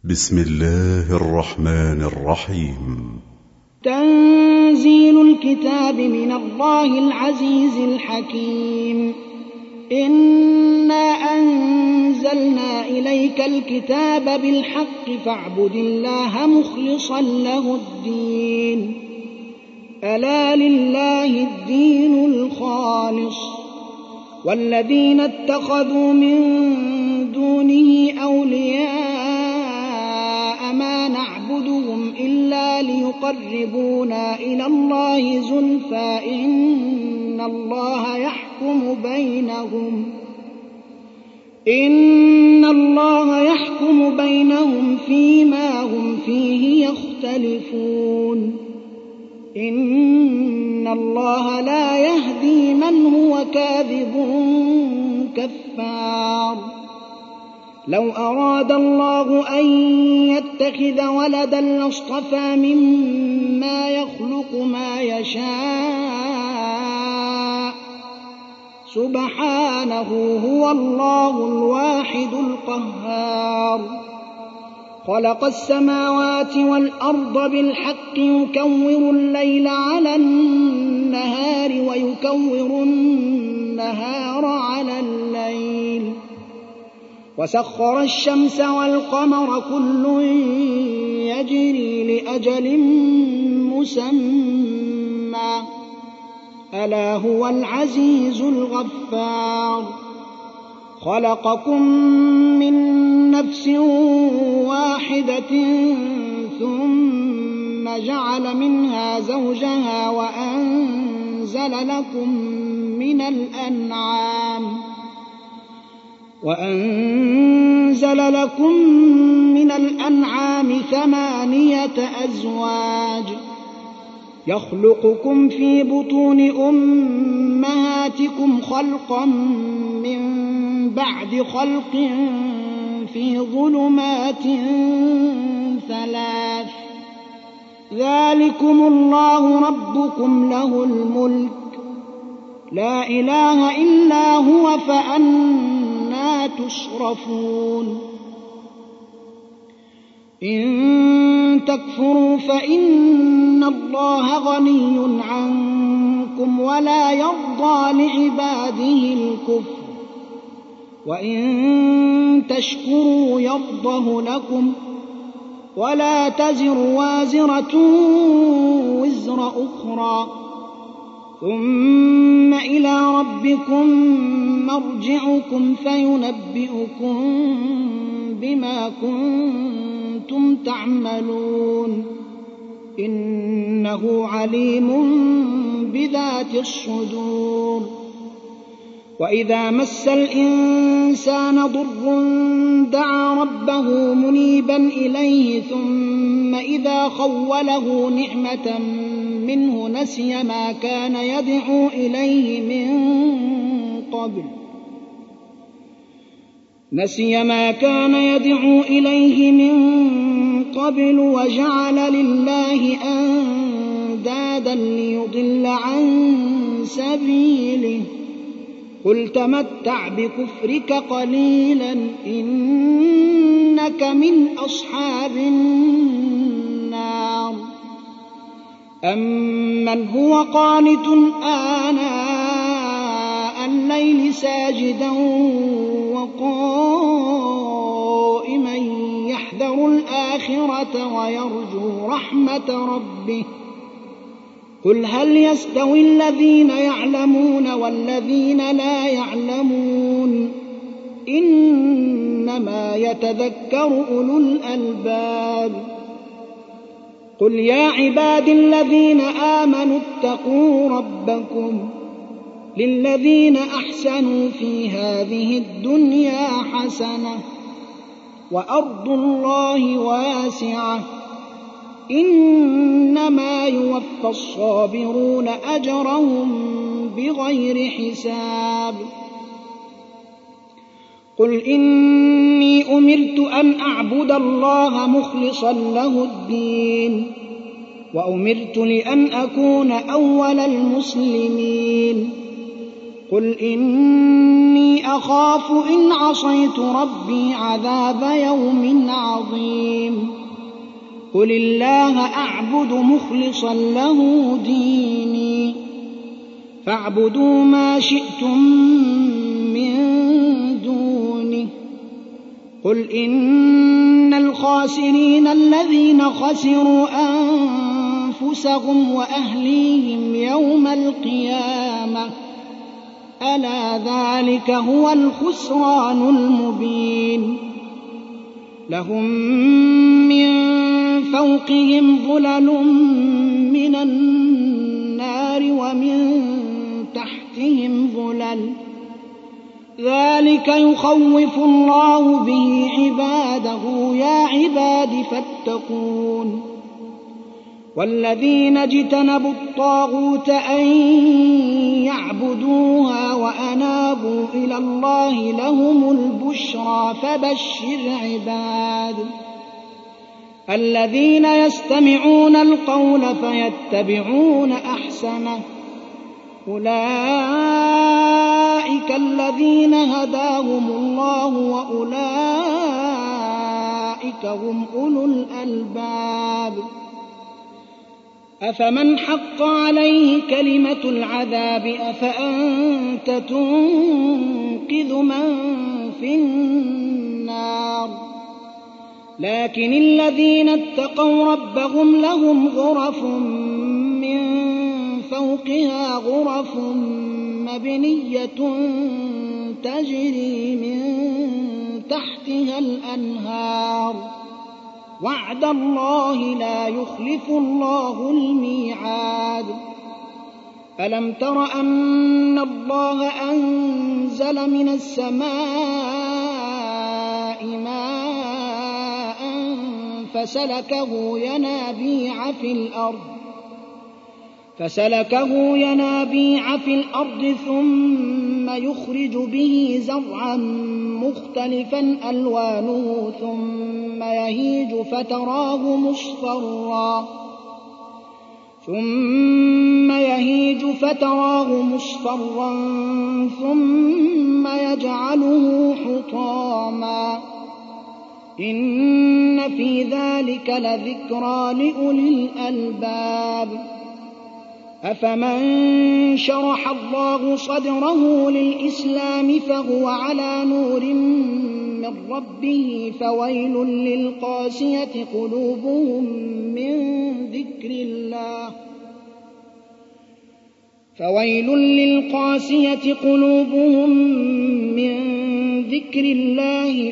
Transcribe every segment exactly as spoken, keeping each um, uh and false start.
بسم الله الرحمن الرحيم. تنزيل الكتاب من الله العزيز الحكيم. إنا أنزلنا إليك الكتاب بالحق فاعبد الله مخلصا له الدين. ألا لله الدين الخالص والذين اتخذوا من دونه أولياء ما نعبدهم إلا ليقربونا إلى الله زلفى إن الله يحكم بينهم إن الله يحكم بينهم فيما هم فيه يختلفون. إن الله لا يهدي من هو كاذب كفار. لو أراد الله أن يتخذ ولدا لاصطفى مما يخلق ما يشاء سبحانه هو الله الواحد القهار. خلق السماوات والأرض بالحق يكور الليل على النهار ويكور النهار على الليل وسخر الشمس والقمر كل يجري لأجل مسمى ألا هو العزيز الغفار. خلقكم من نفس واحدة ثم جعل منها زوجها وأنزل لكم من الأنعام وأنزل لكم من الأنعام ثمانية أزواج يخلقكم في بطون أمهاتكم خلقا من بعد خلق في ظلمات ثلاث ذلكم الله ربكم له الملك لا إله إلا هو فأنى تصرفون. إن تكفروا فإن الله غني عنكم ولا يرضى لعباده الكفر وإن تشكروا يرضه لكم ولا تزر وازرة وزر أخرى ثم إلى ربكم مرجعكم فينبئكم بما كنتم تعملون إنه عليم بذات الصدور. وإذا مس الإنسان ضر دعا ربه منيبا إليه ثم إذا خوله نعمة منه نسي ما كان يدعو إليه من قبل نسي ما كان يدعو إليه من قبل وجعل لله أندادا ليضل عن سبيله قل تمتع بكفرك قليلا إنك من أصحاب النار. أمن هو قانت آناء الليل ساجدا وقائما يحذر الآخرة ويرجو رحمة ربه قل هل يستوي الذين يعلمون والذين لا يعلمون إنما يتذكر أولو الألباب. قل يا عبادي الذين آمنوا اتقوا ربكم للذين أحسنوا في هذه الدنيا حسنة وأرض الله واسعة إنما يوفى الصابرون أجرهم بغير حساب. قل إني أمرت أن أعبد الله مخلصا له الدين وأمرت لأن أكون أول المسلمين. قل إني أخاف إن عصيت ربي عذاب يوم عظيم. قل الله أعبد مخلصا له ديني فاعبدوا ما شئتم من دونه قل إن الخاسرين الذين خسروا أنفسهم وأهليهم يوم القيامة ألا ذلك هو الخسران المبين لهم من فوقهم ظلل من النار ومن تحتهم ظلل ذلك يخوف الله به عباده يا عباد فاتقون والذين اجتنبوا الطاغوت أن يعبدوها وأنابوا إلى الله لهم البشرى فبشر عباد الذين يستمعون القول فيتبعون أحسنه أولئك الذين هداهم الله وأولئك هم أولو الألباب أفمن حق عليه كلمة العذاب أفأنت تنقذ من في النار لكن الذين اتقوا ربهم لهم غرف من فوقها غرف مبنية تجري من تحتها الأنهار وعد الله لا يخلف الله الميعاد ألم تر أن الله أنزل من السماء ماء فسلكه ينابيع في الأرض فسلكه ينابيع في الأرض ثم يخرج به زرعا مختلفا ألوانه ثم يهيج فتراه مصفرا ثم يهيج فتراه مصفرا ثم يجعله حطاما إن في ذلك لذكرى لأولي الألباب أفمن شرح الله صدره للإسلام فهو على نور من ربه فويل للقاسية قلوبهم من ذكر الله فويل للقاسية قلوبهم من ذكر الله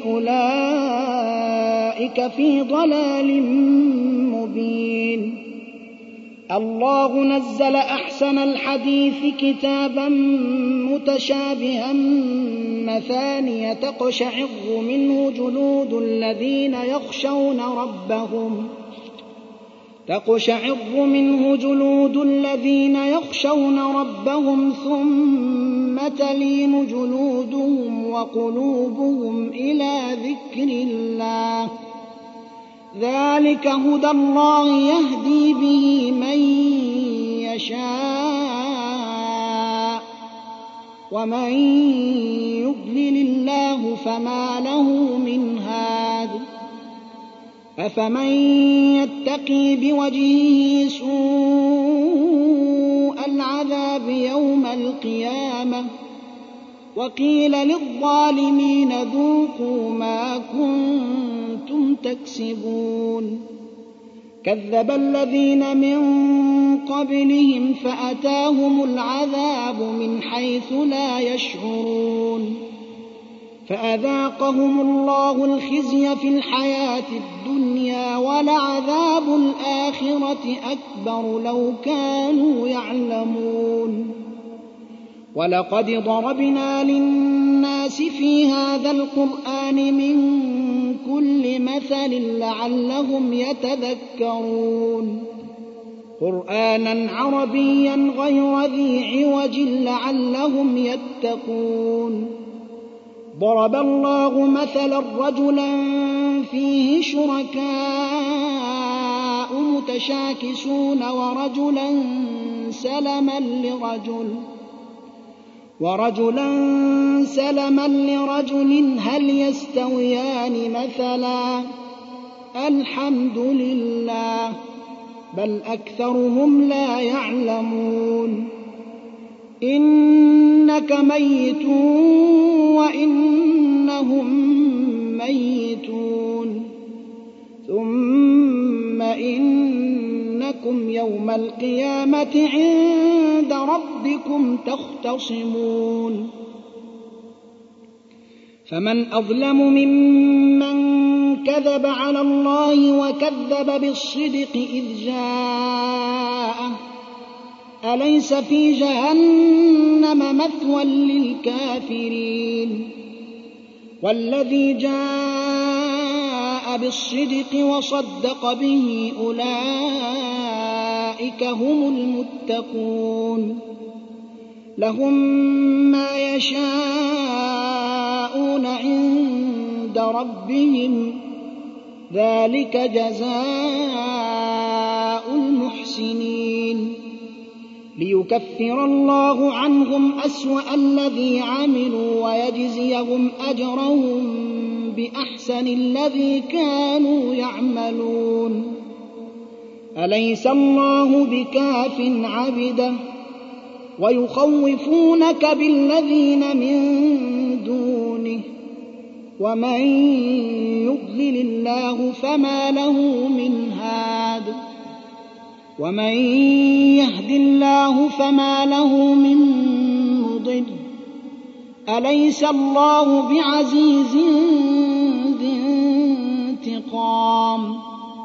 أولئك في ضلال مبين الله نزل أحسن الحديث كتابا متشابها مثانية تقشعر منه جلود الذين يخشون ربهم تقشعر منه جلود الذين يخشون ربهم ثم تلين جلودهم وقلوبهم إلى ذكر الله ذلك هدى الله يهدي به من يشاء ومن يضلل الله فما له من هاد أفمن يتقي بوجهه سوء العذاب يوم القيامة وقيل للظالمين ذوقوا ما كنتم تكسبون كذب الذين من قبلهم فأتاهم العذاب من حيث لا يشعرون فأذاقهم الله الخزي في الحياة الدنيا ولعذاب الآخرة أكبر لو كانوا يعلمون ولقد ضربنا للناس في هذا القرآن من كل مثل لعلهم يتذكرون قرآنا عربيا غير ذي عوج لعلهم يتقون ضرب الله مثلا رجلا فيه شركاء متشاكسون ورجلا سلما لرجل ورجلا سلما لرجل هل يستويان مثلا الحمد لله بل أكثرهم لا يعلمون إنك ميت وإنهم ميتون ثم إنكم يوم القيامة عند ربكم تختصمون فمن أظلم ممن كذب على الله وكذب بالصدق إذ جاءه أليس في جهنم مثوى للكافرين والذي جاء بالصدق وصدق به أولئك هم المتقون لهم ما يشاءون عند ربهم ذلك جزاء المحسنين ليكفر الله عنهم أسوأ الذي عملوا ويجزيهم أجرهم بأحسن الذي كانوا يعملون أليس الله بكاف عبده ويخوفونك بالذين من دونه ومن يضلل الله فما له من هاد ومن يهد الله فما له من مضل أليس الله بعزيز ذي انتقام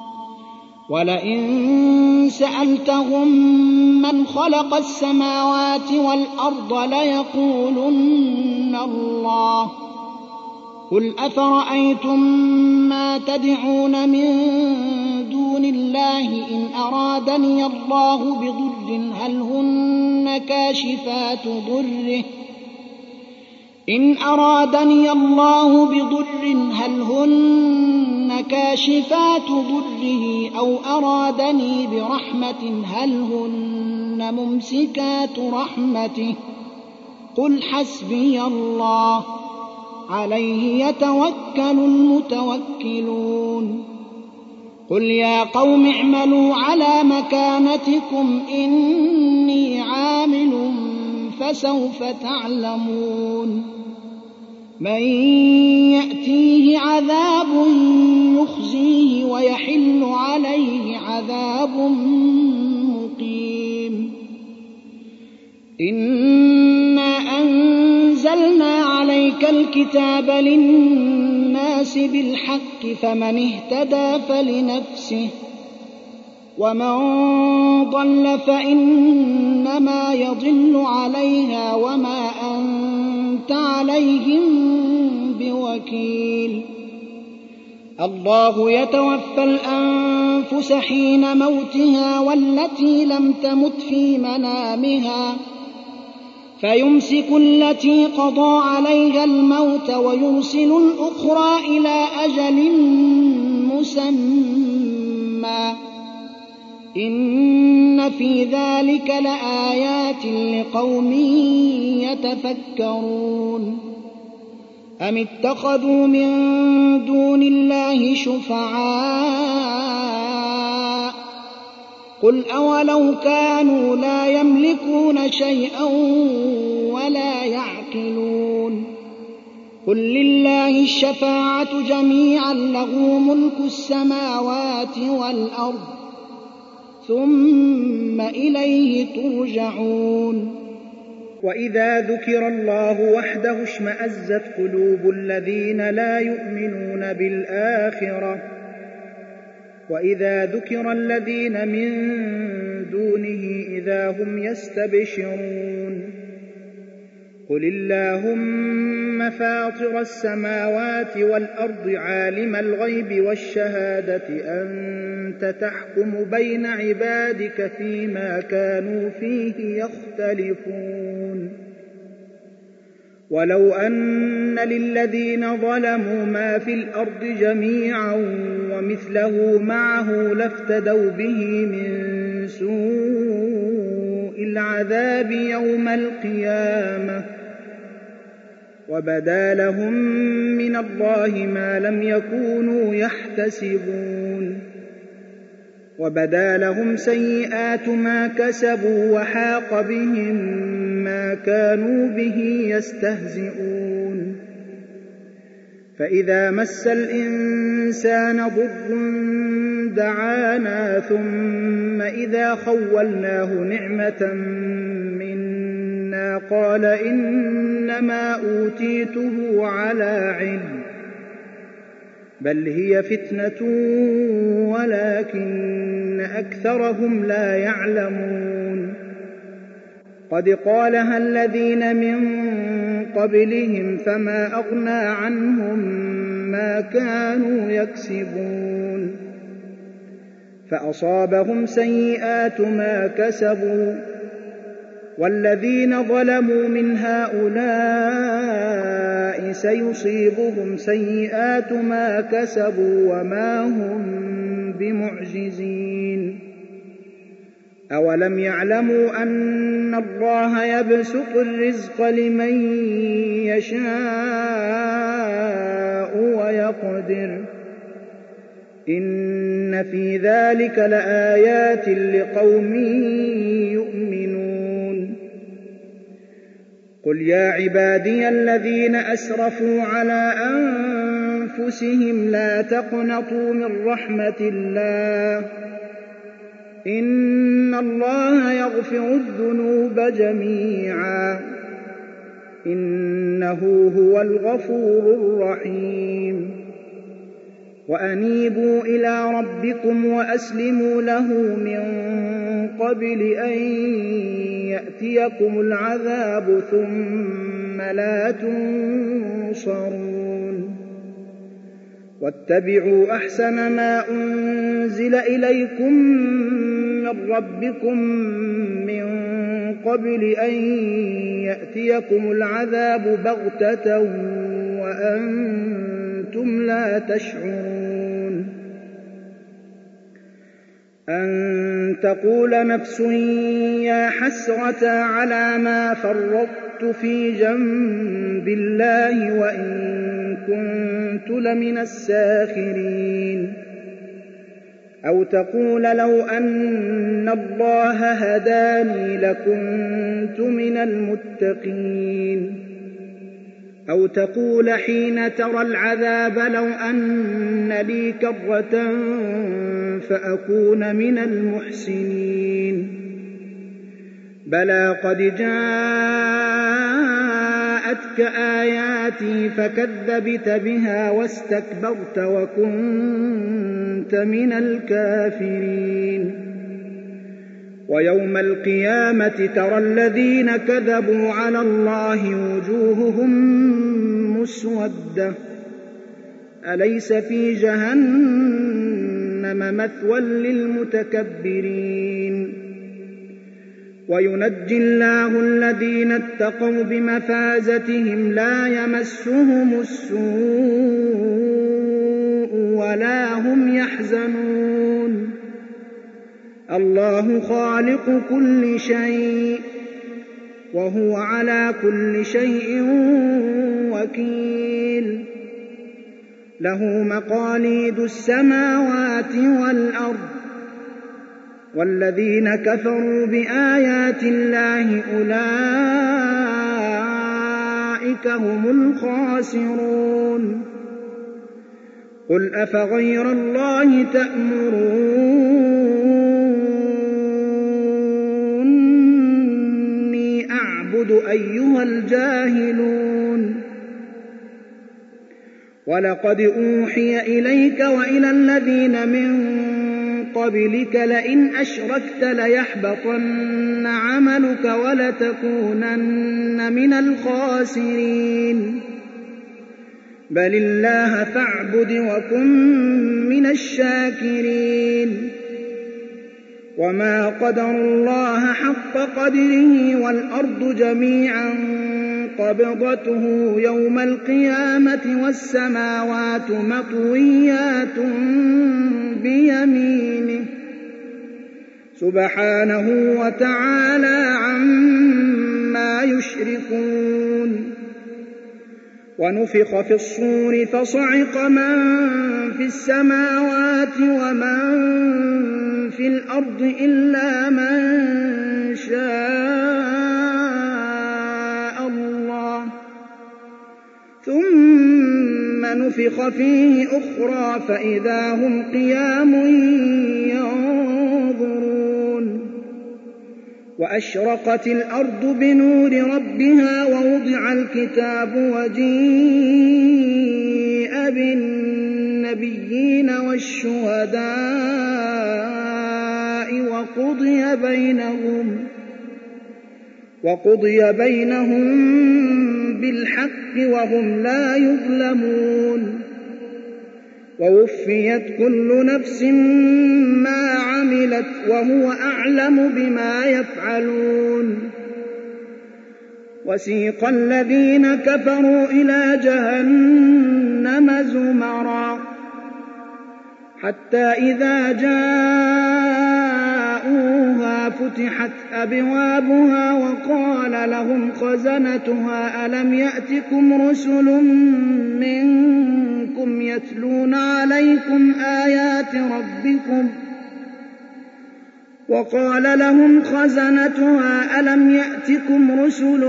ولئن سألتهم من خلق السماوات والأرض ليقولن الله قل أفرأيتم ما تدعون من دون الله إن أرادني الله بضر هل هن كاشفات ضره إن أرادني الله بضر هل هن كاشفات ضره أو أرادني برحمة هل هن ممسكات رحمته قل حسبي الله عليه يتوكل المتوكلون قل يا قوم اعملوا على مكانتكم إني عامل فسوف تعلمون من يأتيه عذاب يخزيه ويحل عليه عذاب مقيم إنا أنزلنا عليك الكتاب للناس بالحق فمن اهتدى فلنفسه ومن ضل فإنما يضل عليها وما أنت عليهم بوكيل الله يتوفى الأنفس حين موتها والتي لم تمت في منامها فيمسك التي قضى عليها الموت ويرسل الأخرى إلى أجل مسمى إن في ذلك لآيات لقوم يتفكرون أم اتخذوا من دون الله شفعاء قل أولو كانوا لا يملكون شيئا ولا يعقلون قل لله الشفاعة جميعا له ملك السماوات والأرض ثم إليه ترجعون وإذا ذكر الله وحده اشمأزت قلوب الذين لا يؤمنون بالآخرة وإذا ذكر الذين من دونه إذا هم يستبشرون قل اللهم فاطر السماوات والأرض عالم الغيب والشهادة أنت تحكم بين عبادك فيما كانوا فيه يختلفون ولو أن للذين ظلموا ما في الأرض جميعا ومثله معه لافتدوا به من سوء العذاب يوم القيامة وبدا لهم من الله ما لم يكونوا يحتسبون وبدا لهم سيئات ما كسبوا وحاق بهم ما كانوا به يستهزئون فإذا مس الإنسان ضر دعانا ثم إذا خولناه نعمة منا قال إنما أوتيته على علم بل هي فتنة ولكن أكثرهم لا يعلمون قد قالها الذين من قبلهم فما أغنى عنهم ما كانوا يكسبون فأصابهم سيئات ما كسبوا والذين ظلموا من هؤلاء سيصيبهم سيئات ما كسبوا وما هم بمعجزين أولم يعلموا أن الله يبسط الرزق لمن يشاء ويقدر إن في ذلك لآيات لقوم يؤمنون قل يا عبادي الذين أسرفوا على أنفسهم لا تقنطوا من رحمة الله إن الله يغفر الذنوب جميعا إنه هو الغفور الرحيم وأنيبوا إلى ربكم وأسلموا له من قبل أن يأتيكم العذاب ثم لا تنصرون واتبعوا أحسن ما أنزل إليكم من ربكم من قبل أن يأتيكم العذاب بغتة وأنتم لا تشعرون أن تقول نفس يا حسرة على ما فرطت في جنب الله وإن كنت لمن الساخرين أو تقول لو أن الله هداني لكنت من المتقين أو تقول حين ترى العذاب لو أن لي كرة فأكون من المحسنين بلى قد جاءتك آياتي فكذبت بها واستكبرت وكنت من الكافرين ويوم القيامة ترى الذين كذبوا على الله وجوههم مسودة أليس في جهنم مثوى للمتكبرين وينجي الله الذين اتقوا بمفازتهم لا يمسهم السوء ولا هم يحزنون الله خالق كل شيء وهو على كل شيء وكيل له مقاليد السماوات والأرض والذين كفروا بآيات الله أولئك هم الخاسرون قل أفغير الله تأمروني أعبد أيها الجاهلون ولقد أوحي إليك وإلى الذين من قبلك لئن أشركت ليحبطن عملك ولتكونن من الخاسرين بل الله فاعبد وكن من الشاكرين وما قدر الله حق قدره والأرض جميعا قبضته يوم القيامة والسماوات مطويات بيمينه سبحانه وتعالى عما يشركون ونفخ في الصور فصعق من في السماوات ومن في الأرض إلا من شاء الله ثم نفخ فيه أخرى فإذا هم قيام ينظرون وأشرقت الأرض بنور ربها ووضع الكتاب وجيء بالنبيين والشهداء وقضي بينهم وقضي بينهم بالحق وهم لا يظلمون ووفيت كل نفس ما عملت وهو أعلم بما يفعلون وسيق الذين كفروا إلى جهنم زمرا حتى إذا جاءوها فتحت أبوابها وقال لهم خزنتها ألم يأتكم رسل منكم يتلون عليكم آيات ربكم وقال لهم خزنتها ألم يأتكم رسل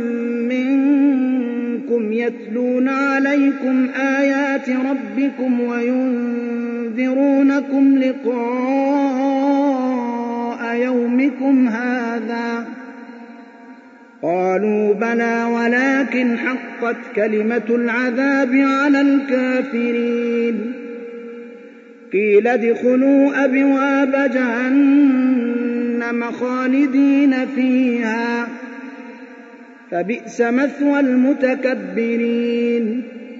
منكم يتلون عليكم آيات ربكم وينذرونكم لقاء يومكم هذا قالوا بلى ولكن حقت كلمة العذاب على الكافرين قيل ادخلوا أبواب جهنم خالدين فيها فبئس مثوى المتكبرين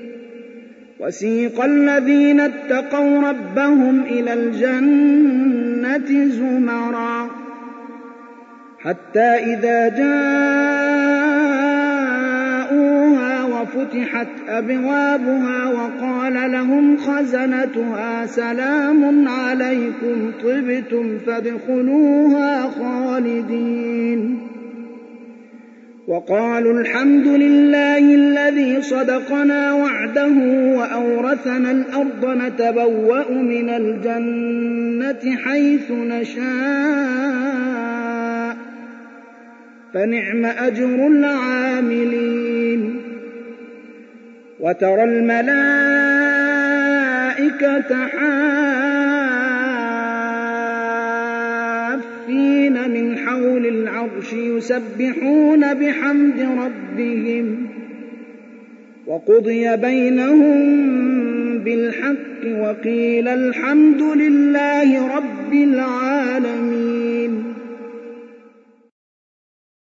وسيق الذين اتقوا ربهم إلى الجنة زمرا حتى إذا جاءوها وفتحت أبوابها وقال لهم خزنتها سلام عليكم طبتم فادخلوها خالدين وقالوا الحمد لله الذي صدقنا وعده وأورثنا الأرض نتبوأ من الجنة حيث نشاء فنعم أجر العاملين وترى الملائكة حافين من حول العرش يسبحون بحمد ربهم وقضي بينهم بالحق وقيل الحمد لله